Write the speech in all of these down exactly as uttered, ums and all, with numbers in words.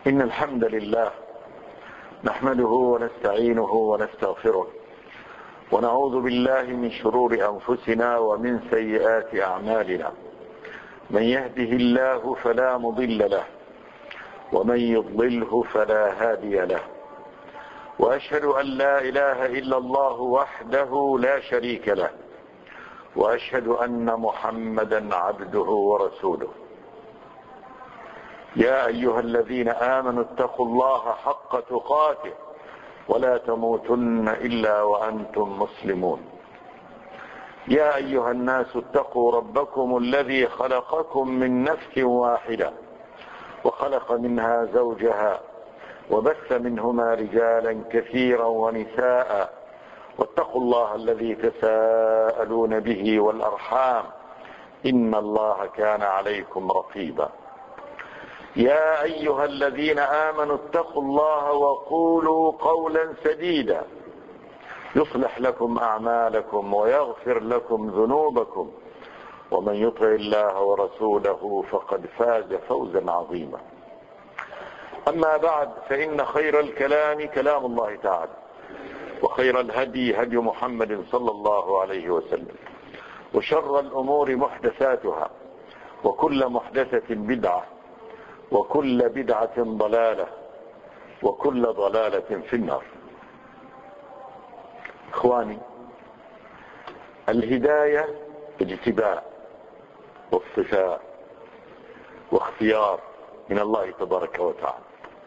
إن الحمد لله نحمده ونستعينه ونستغفره ونعوذ بالله من شرور أنفسنا ومن سيئات أعمالنا. من يهده الله فلا مضل له ومن يضلله فلا هادي له، وأشهد أن لا إله إلا الله وحده لا شريك له، وأشهد أن محمدا عبده ورسوله. يا أيها الذين آمنوا اتقوا الله حق تقاته ولا تموتن إلا وأنتم مسلمون. يا أيها الناس اتقوا ربكم الذي خلقكم من نفس واحدة وخلق منها زوجها وبث منهما رجالا كثيرا ونساء، واتقوا الله الذي تساءلون به والأرحام إن الله كان عليكم رقيبا. يا أيها الذين آمنوا اتقوا الله وقولوا قولا سديدا يصلح لكم أعمالكم ويغفر لكم ذنوبكم، ومن يطع الله ورسوله فقد فاز فوزا عظيما. أما بعد، فإن خير الكلام كلام الله تعالى، وخير الهدي هدي محمد صلى الله عليه وسلم، وشر الأمور محدثاتها، وكل محدثة بدعة، وكل بدعة ضلالة، وكل ضلالة في النار. إخواني، الهداية اجتباء واصطفاء واختيار من الله تبارك وتعالى،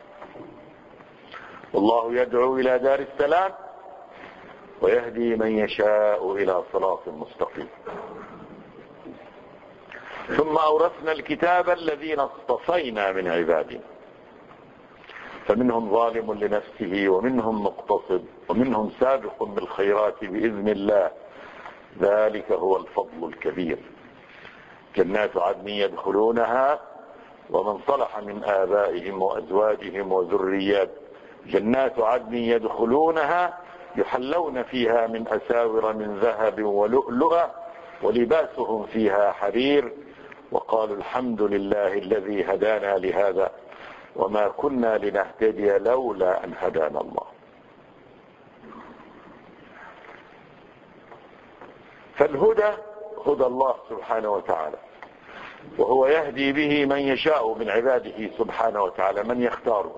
والله يدعو إلى دار السلام ويهدي من يشاء إلى صراط مستقيم. ثم أورثنا الكتاب الذين اصطفينا من عبادنا، فمنهم ظالم لنفسه ومنهم مقتصد ومنهم سابق بالخيرات بإذن الله، ذلك هو الفضل الكبير. جنات عدن يدخلونها ومن صلح من آبائهم وأزواجهم وذريات جنات عدن يدخلونها يحلون فيها من أساور من ذهب ولؤلؤا ولباسهم فيها حرير، وقالوا الحمد لله الذي هدانا لهذا وما كنا لنهتدي لولا أن هدانا الله. فالهدى هدى الله سبحانه وتعالى، وهو يهدي به من يشاء من عباده سبحانه وتعالى، من يختاره.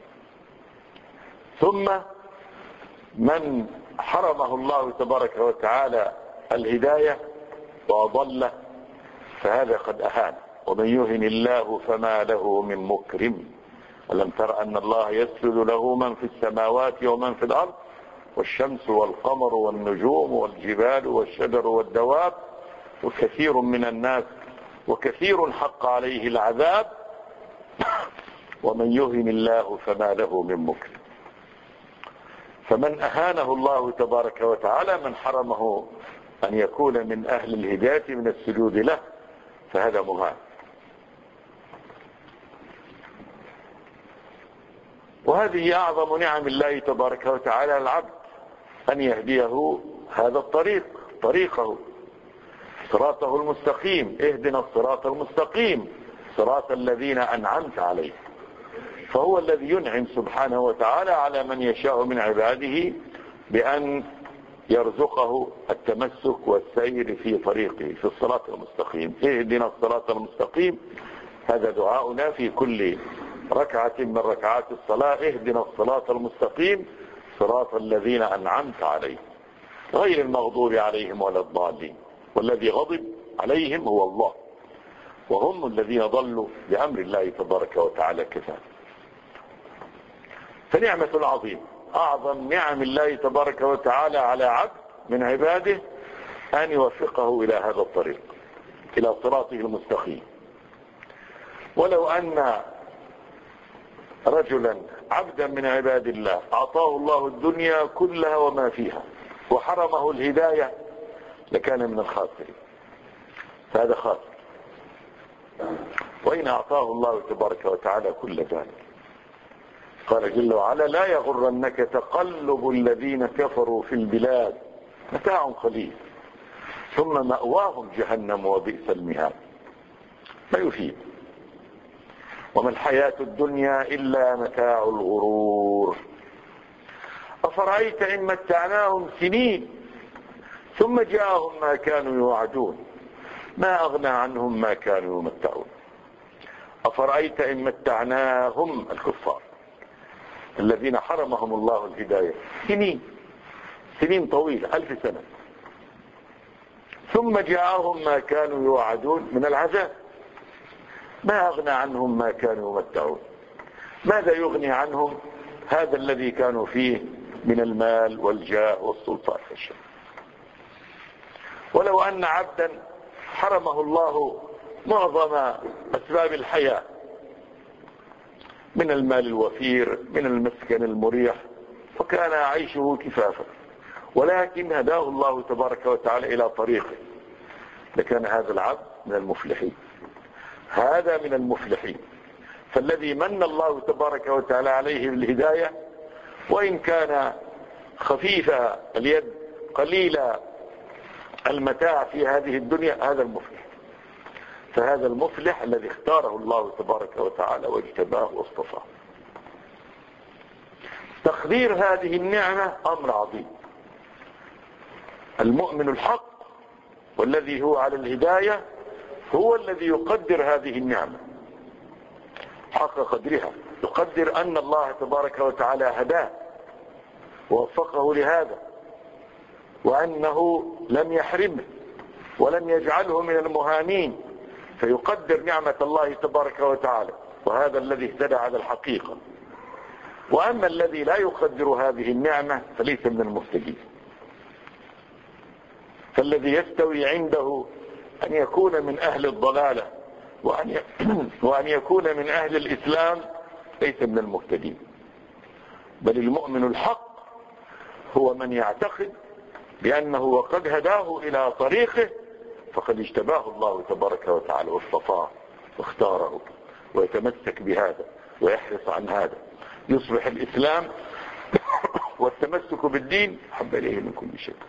ثم من حرمه الله تبارك وتعالى الهداية وأضله فهذا قد أهان. ومن يهن الله فما له من مكرم. ألم تر أن الله يسجد له من في السماوات ومن في الأرض والشمس والقمر والنجوم والجبال والشجر والدواب وكثير من الناس وكثير حق عليه العذاب ومن يهن الله فما له من مكرم. فمن أهانه الله تبارك وتعالى، من حرمه أن يكون من أهل الهداية من السجود له، فهذا مهان. وهذه أعظم نعم الله تبارك وتعالى على العبد، أن يهديه هذا الطريق، طريقه صراطه المستقيم. اهدنا الصراط المستقيم صراط الذين أنعمت عليهم. فهو الذي ينعم سبحانه وتعالى على من يشاء من عباده بأن يرزقه التمسك والسير في طريقه في الصراط المستقيم. اهدنا الصراط المستقيم، هذا دعاؤنا في كل ركعة من ركعات الصلاة. اهدنا الصراط المستقيم صراط الذين أنعمت عليهم غير المغضوب عليهم ولا الضالين. والذي غضب عليهم هو الله، وهم الذين ضلوا بأمر الله تبارك وتعالى كذلك. فنعمة العظيم، أعظم نعم الله تبارك وتعالى على عبد من عباده أن يوفقه إلى هذا الطريق، إلى صراطه المستقيم. ولو أن رجلا عبدا من عباد الله أعطاه الله الدنيا كلها وما فيها وحرمه الهداية لكان من الخاسرين، فهذا خاسر. وإن أعطاه الله تبارك وتعالى كل ذلك، قال جل وعلا لا يغرنك تقلب الذين كفروا في البلاد متاع قليل ثم مأواهم جهنم وبئس المهاد. ما يفيد. وما الحياة الدنيا إلا متاع الغرور. أفرأيت إن متعناهم سنين ثم جاءهم ما كانوا يوعدون ما أغنى عنهم ما كانوا يمتعون. أفرأيت إن متعناهم الكفار الذين حرمهم الله الهداية سنين سنين طويلة ألف سنة ثم جاءهم ما كانوا يوعدون من العذاب ما أغنى عنهم ما كانوا يمتعون. ماذا يغني عنهم هذا الذي كانوا فيه من المال والجاه والسلطان والشرف؟ ولو أن عبدا حرمه الله معظم أسباب الحياة من المال الوفير من المسكن المريح وكان عيشه كفافا ولكن هداه الله تبارك وتعالى إلى طريقه لكان هذا العبد من المفلحين. هذا من المفلحين. فالذي من الله تبارك وتعالى عليه بالهداية وإن كان خفيف اليد قليل المتاع في هذه الدنيا هذا المفلح. فهذا المفلح الذي اختاره الله تبارك وتعالى واجتباه واصطفاه. تقدير هذه النعمة أمر عظيم. المؤمن الحق والذي هو على الهداية هو الذي يقدر هذه النعمة حق قدرها، يقدر أن الله تبارك وتعالى هداه ووفقه لهذا وأنه لم يحرمه ولم يجعله من المهانين فيقدر نعمة الله تبارك وتعالى وهذا الذي اهتدى على الحقيقة. وأما الذي لا يقدر هذه النعمة فليس من المهتدين. فالذي يستوي عنده أن يكون من أهل الضلالة وأن وأن يكون من أهل الإسلام ليس من المهتدين. بل المؤمن الحق هو من يعتقد بأنه وقد هداه إلى طريقه فقد اجتباه الله تبارك وتعالى واصطفاه واختاره ويتمسك بهذا ويحرص عن هذا يصبح الإسلام والتمسك بالدين حب إليه من كل شيء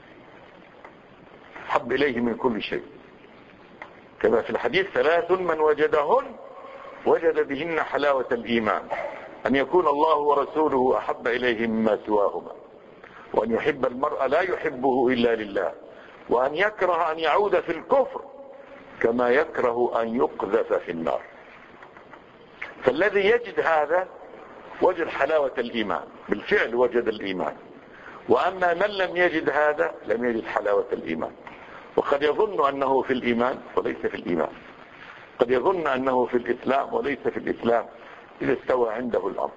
حب إليه من كل شيء كما في الحديث ثلاث من وجدهن وجد بهن حلاوة الإيمان أن يكون الله ورسوله أحب إليه مما سواهما وأن يحب المرء لا يحبه إلا لله وأن يكره أن يعود في الكفر كما يكره أن يقذف في النار. فالذي يجد هذا وجد حلاوة الإيمان بالفعل وجد الإيمان. وأما من لم يجد هذا لم يجد حلاوة الإيمان. وقد يظن أنه في الإيمان وليس في الإيمان. قد يظن أنه في الإسلام وليس في الإسلام إذا استوى عنده الأمر.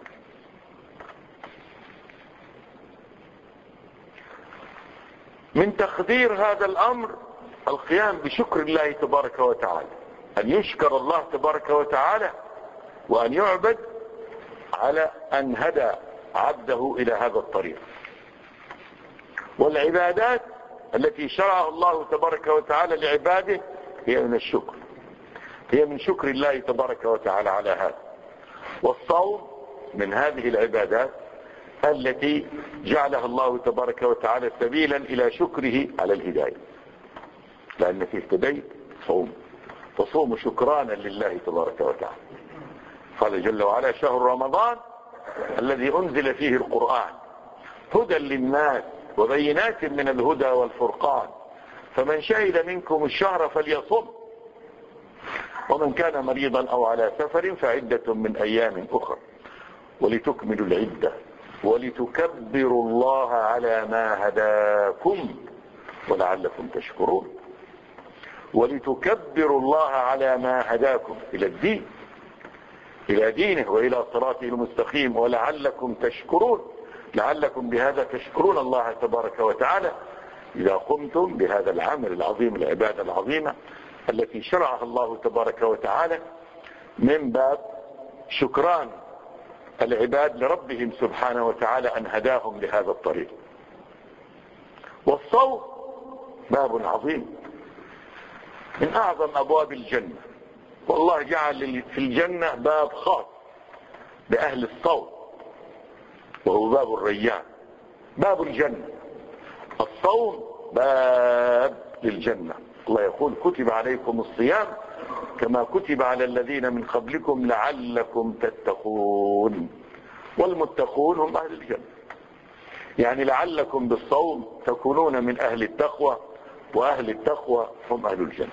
من تقدير هذا الأمر القيام بشكر الله تبارك وتعالى أن يشكر الله تبارك وتعالى وأن يعبد على أن هدى عبده إلى هذا الطريق. والعبادات التي شرعها الله تبارك وتعالى لعباده هي من الشكر هي من شكر الله تبارك وتعالى على هذا. والصوم من هذه العبادات التي جعلها الله تبارك وتعالى سبيلا إلى شكره على الهداية لأنك اهتديت صوم فصوم شكرانا لله تبارك وتعالى. قال جل وعلا شهر رمضان الذي أنزل فيه القرآن هدى للناس وبينات من الهدى والفرقان فمن شهد منكم الشهر فليصم ومن كان مريضا أو على سفر فعدة من أيام أخرى ولتكملوا العدة ولتكبروا الله على ما هداكم ولعلكم تشكرون. ولتكبروا الله على ما هداكم إلى الدين إلى دينه وإلى صراطه المستقيم ولعلكم تشكرون. لعلكم بهذا تشكرون الله تبارك وتعالى إذا قمتم بهذا العمل العظيم العبادة العظيمة التي شرعها الله تبارك وتعالى من باب شكران العباد لربهم سبحانه وتعالى أن هداهم لهذا الطريق. والصوم باب عظيم من أعظم أبواب الجنة. والله جعل في الجنة باب خاص بأهل الصوم وهو باب الريان باب الجنة. الصوم باب للجنة. الله يقول كتب عليكم الصيام كما كتب على الذين من قبلكم لعلكم تتقون. والمتقون هم أهل الجنة، يعني لعلكم بالصوم تكونون من أهل التقوى، وأهل التقوى هم أهل الجنة.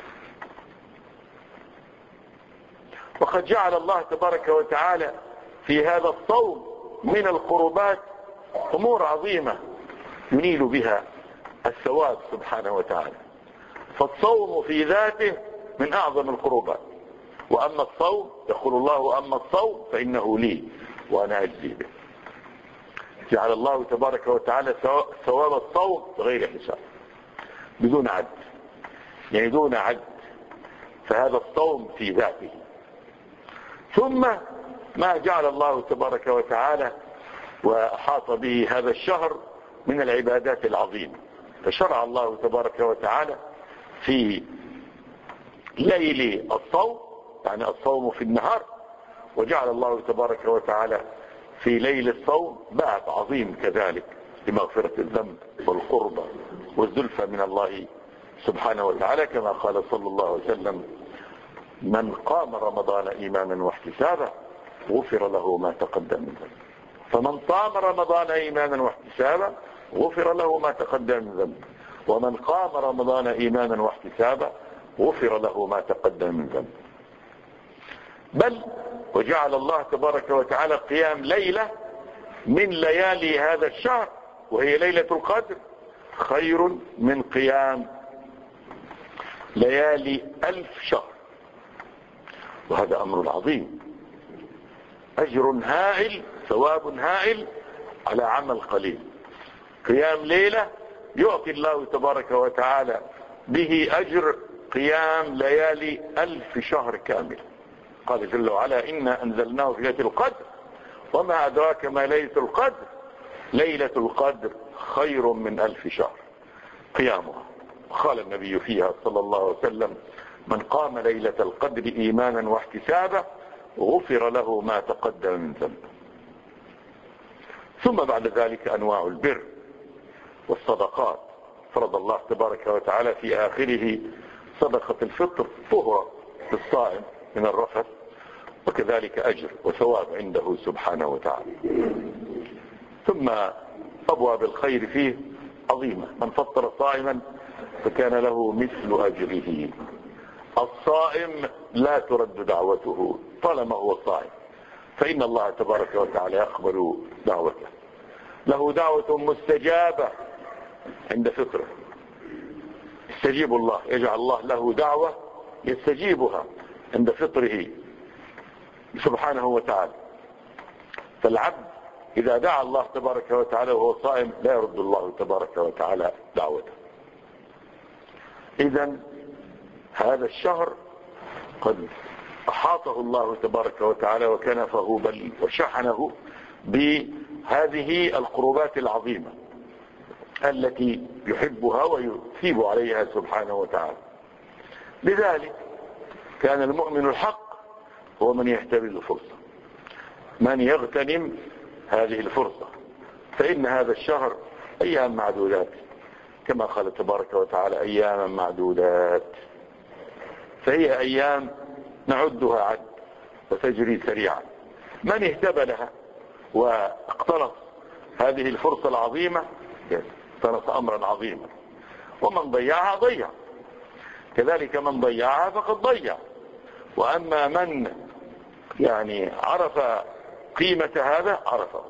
وقد جعل الله تبارك وتعالى في هذا الصوم من القربات أمور عظيمة ينيل بها الثواب سبحانه وتعالى. فالصوم في ذاته من أعظم القربات. وأما الصوم يقول الله أما الصوم فإنه لي وأنا أجزي به. جعل الله تبارك وتعالى ثواب الصوم بغير حساب بدون عد، يعني دون عد. فهذا الصوم في ذاته. ثم ما جعل الله تبارك وتعالى وأحاط به هذا الشهر من العبادات العظيمة. فشرع الله تبارك وتعالى في ليل الصوم، يعني الصوم في النهار، وجعل الله تبارك وتعالى في ليل الصوم باب عظيم كذلك لمغفرة الذنب والقربة والزلفى من الله سبحانه وتعالى، كما قال صلى الله عليه وسلم: من قام رمضان إيمانا واحتسابا غفر له ما تقدم من ذنبه. فمن صام رمضان إيمانا واحتسابا غفر له ما تقدم من ذنبه، ومن قام رمضان إيمانا واحتسابا غفر له ما تقدم من ذنبه. بل وجعل الله تبارك وتعالى قيام ليلة من ليالي هذا الشهر وهي ليلة القدر خير من قيام ليالي ألف شهر. وهذا أمر عظيم، أجر هائل، ثواب هائل على عمل قليل. قيام ليلة يعطي الله تبارك وتعالى به أجر قيام ليالي ألف شهر كامل. قال جل وعلا: إنا أنزلناه في ليلة القدر وما أدراك ما ليلة القدر ليلة القدر خير من ألف شهر قيامها. قال النبي فيها صلى الله عليه وسلم: من قام ليلة القدر إيمانا واحتسابا غفر له ما تقدم من ذنبه. ثم بعد ذلك أنواع البر والصدقات. فرض الله تبارك وتعالى في آخره صدقة الفطر طهرة للصائم من الرفث، وكذلك أجر وثواب عنده سبحانه وتعالى. ثم أبواب الخير فيه عظيمة. من فطر صائما فكان له مثل أجره. الصائم لا ترد دعوته طالما هو صائم، فإن الله تبارك وتعالى يقبل دعوته. له دعوة مستجابة عند فطره. يستجيب الله، يجعل الله له دعوة يستجيبها عند فطره سبحانه وتعالى. فالعبد إذا دعا الله تبارك وتعالى وهو صائم لا يرد الله تبارك وتعالى دعوته. إذن هذا الشهر قد أحاطه الله تبارك وتعالى وكنفه بل وشحنه بهذه القربات العظيمة التي يحبها ويثيب عليها سبحانه وتعالى. لذلك كان المؤمن الحق هو من يهتبل الفرصة، من يغتنم هذه الفرصة، فإن هذا الشهر أيام معدودات كما قال تبارك وتعالى: أياما معدودات. فهي أيام نعدها عد وتجري سريعا. من اهتبلها واقتنص هذه الفرصة العظيمة اقتنص أمرا عظيما، ومن ضيعها ضيع. كذلك من ضيعها فقد ضيع. وأما من يعني عرف قيمة هذا عرفه.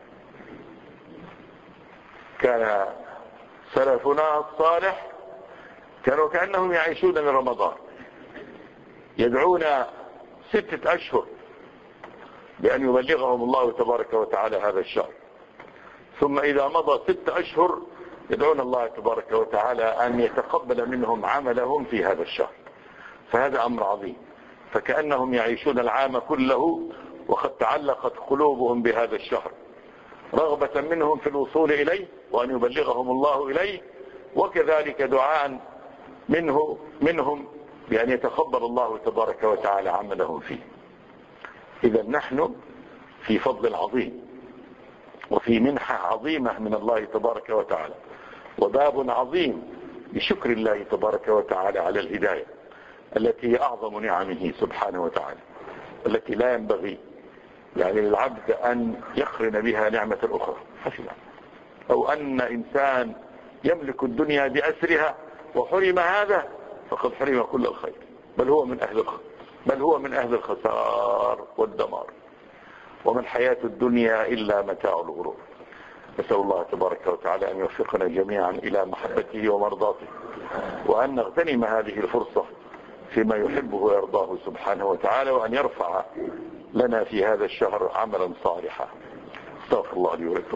كان سلفنا الصالح كانوا كأنهم يعيشون من رمضان، يدعون ستة أشهر بأن يبلغهم الله تبارك وتعالى هذا الشهر، ثم إذا مضى ستة أشهر يدعون الله تبارك وتعالى أن يتقبل منهم عملهم في هذا الشهر. فهذا أمر عظيم. فكأنهم يعيشون العام كله وقد تعلقت قلوبهم بهذا الشهر، رغبة منهم في الوصول إليه وأن يبلغهم الله إليه، وكذلك دعاء منه منهم بأن يتقبل الله تبارك وتعالى عملهم فيه. إذا نحن في فضل عظيم وفي منحة عظيمة من الله تبارك وتعالى، وباب عظيم بشكر الله تبارك وتعالى على الهداية. التي هي أعظم نعمه سبحانه وتعالى، التي لا ينبغي يعني للعبد أن يقرن بها نعمة أخرى، أو أن إنسان يملك الدنيا بأسرها وحرم هذا فقد حرم كل الخير، بل هو من أهل الخير، بل هو من أهل الخسار والدمار. وما الحياة الدنيا إلا متاع الغرور. نسأل الله تبارك وتعالى أن يوفقنا جميعا إلى محبته ومرضاته، وأن نغتنم هذه الفرصة فيما يحبه ويرضاه سبحانه وتعالى، وأن يرفع لنا في هذا الشهر عملا صالحا. استغفر الله لي ولكم.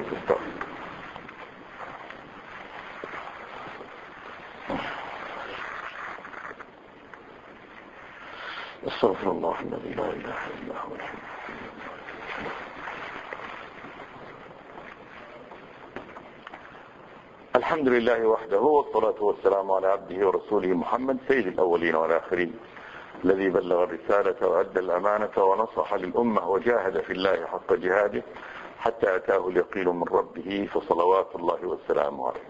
استغفر استغفر الله الذي لا إله إلا هو الحي. الحمد لله وحده، والصلاة والسلام على عبده ورسوله محمد سيد الأولين والآخرين، الذي بلغ الرسالة وأدى الأمانة ونصح للأمة وجاهد في الله حق جهاده حتى أتاه اليقين من ربه، فصلوات الله والسلام عليه.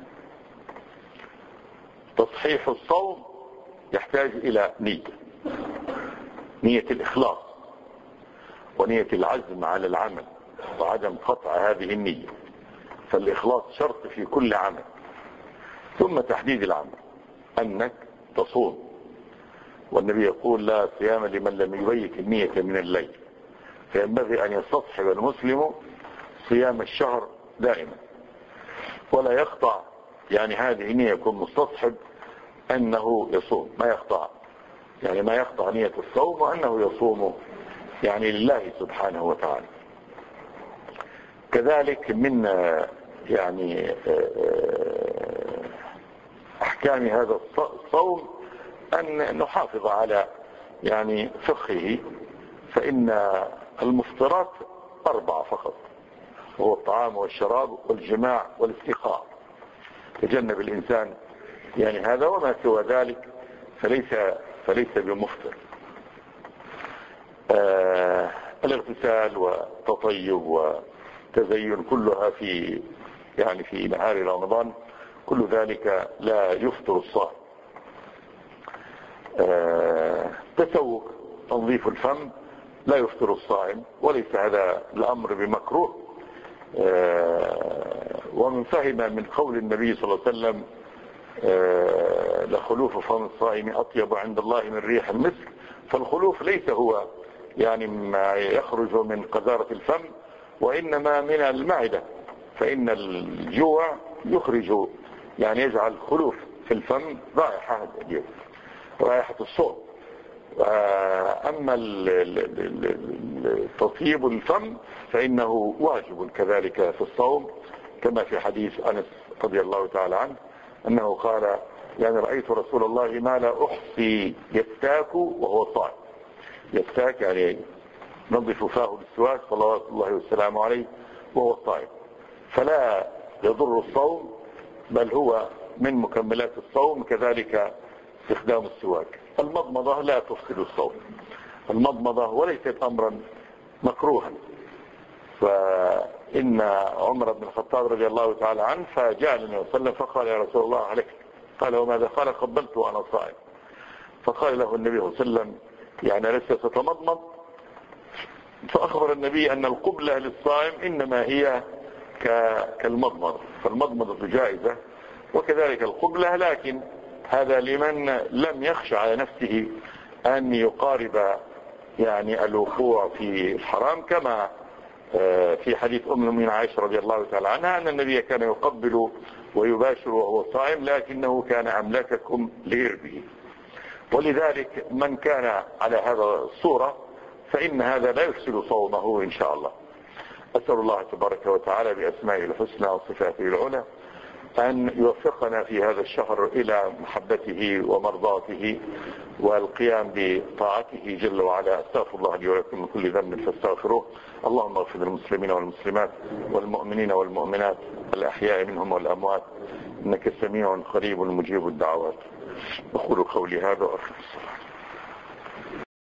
تصحيح الصوم يحتاج إلى نية، نية الإخلاص ونية العزم على العمل وعدم قطع هذه النية، فالإخلاص شرط في كل عمل. ثم تحديد العمل، أنك تصوم، والنبي يقول لا صيام لمن لم يبيت النية من الليل، فينبغي أن يستصحب المسلم صيام الشهر دائما ولا يقطع، يعني هذه النية يكون مستصحب أنه يصوم، ما يقطع، يعني ما يقطع نية الصوم وأنه يصوم يعني لله سبحانه وتعالى. كذلك من يعني أحكام هذا الصوم أن نحافظ على يعني فقهه، فإن المفطرات أربعة فقط، وهو الطعام والشراب والجماع والاستخاء. تجنب الإنسان يعني هذا، وما سوى ذلك فليس فليس بمفطر. آه الاغتسال والتطيب والتزين كلها في يعني في نهار رمضان، كل ذلك لا يفطر الصائم. آه تسوق تنظيف الفم لا يفطر الصائم، وليس هذا الأمر بمكروه. آه ومن فهم من قول النبي صلى الله عليه وسلم آه لخلوف فم الصائم أطيب عند الله من ريح المسك، فالخلوف ليس هو يعني ما يخرج من قذارة الفم، وإنما من المعدة، فإن الجوع يخرج يعني يجعل خلوف في الفم رائحة رائحة الصوت. أما تطيب الفم فإنه واجب كذلك في الصوم، كما في حديث أنس رضي الله تعالى عنه أنه قال يعني رأيت رسول الله ما لا أحصي يستاك وهو صائم. يستاك يعني نظف فاه بالسواك صلوات الله والسلام عليه وهو صائم، فلا يضر الصوم، بل هو من مكملات الصوم. كذلك استخدام السواك. المضمضة لا تفسد الصوم، المضمضة وليست أمرا مكروها. فإن عمر بن الخطاب رضي الله تعالى عنه فجاء النبي صلى الله عليه وسلم فقال يا رسول الله عليك، قال وماذا؟ قال قبلت وأنا صائم. فقال له النبي صلى الله عليه وسلم يعني لست ستمضمض؟ فأخبر النبي أن القبلة للصائم إنما هي كالمضمضة، فالمضمضة جائزة وكذلك القبلة، لكن هذا لمن لم يخشى على نفسه أن يقارب يعني الوقوع في الحرام، كما في حديث أم المؤمنين عائشة رضي الله تعالى عنها أن النبي كان يقبل ويباشر وهو صائم، لكنه كان أملككم لإربه. ولذلك من كان على هذا الصورة فإن هذا لا يفسد صومه إن شاء الله. أسأل الله تبارك وتعالى بأسمائه الحسنى وصفاته العلى أن يوفقنا في هذا الشهر إلى محبته ومرضاته والقيام بطاعته جل وعلا. أستغفر الله لي ولكم من كل ذنب فاستغفروه. اللهم اغفر للمسلمين والمسلمات والمؤمنين والمؤمنات الأحياء منهم والأموات، إنك سميع قريب مجيب الدعوات. أقول قولي هذا وأخلص.